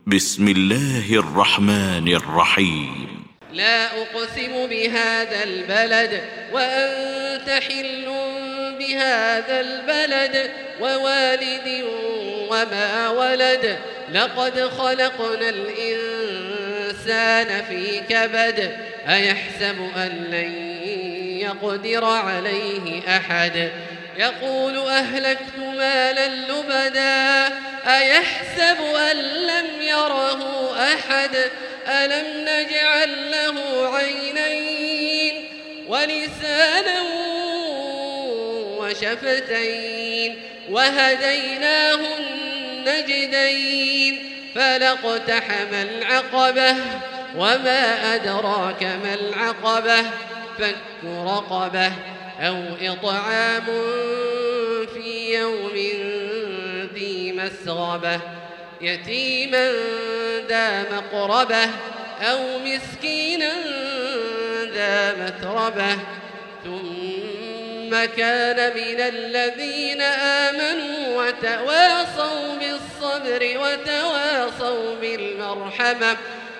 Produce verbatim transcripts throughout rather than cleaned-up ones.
بسم الله الرحمن الرحيم. لا أقسم بهذا البلد وأنت حل بهذا البلد ووالد وما ولد لقد خلقنا الإنسان في كبد أيحسب أن لن يقدر عليه أحد يقول أهلكت مالا لبدا أيحسب أن لم يره أحد ألم نجعل له عينين ولسانا وشفتين وهديناه النجدين فلاقتحم العقبة وما أدراك ما العقبة فك رقبة أو إطعام في يوم ذي مسغبة يتيما ذا مقربة أو مسكينا ذا متربة ثم كان من الذين آمنوا وتواصوا بالصبر وتواصوا بالمرحمة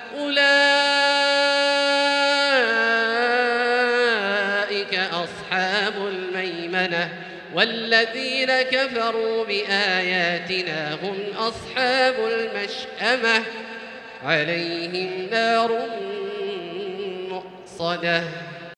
أولئك أصحاب الميمنة والذين كفروا بآياتنا هم أصحاب المشأمة عليهم نار مؤصدة.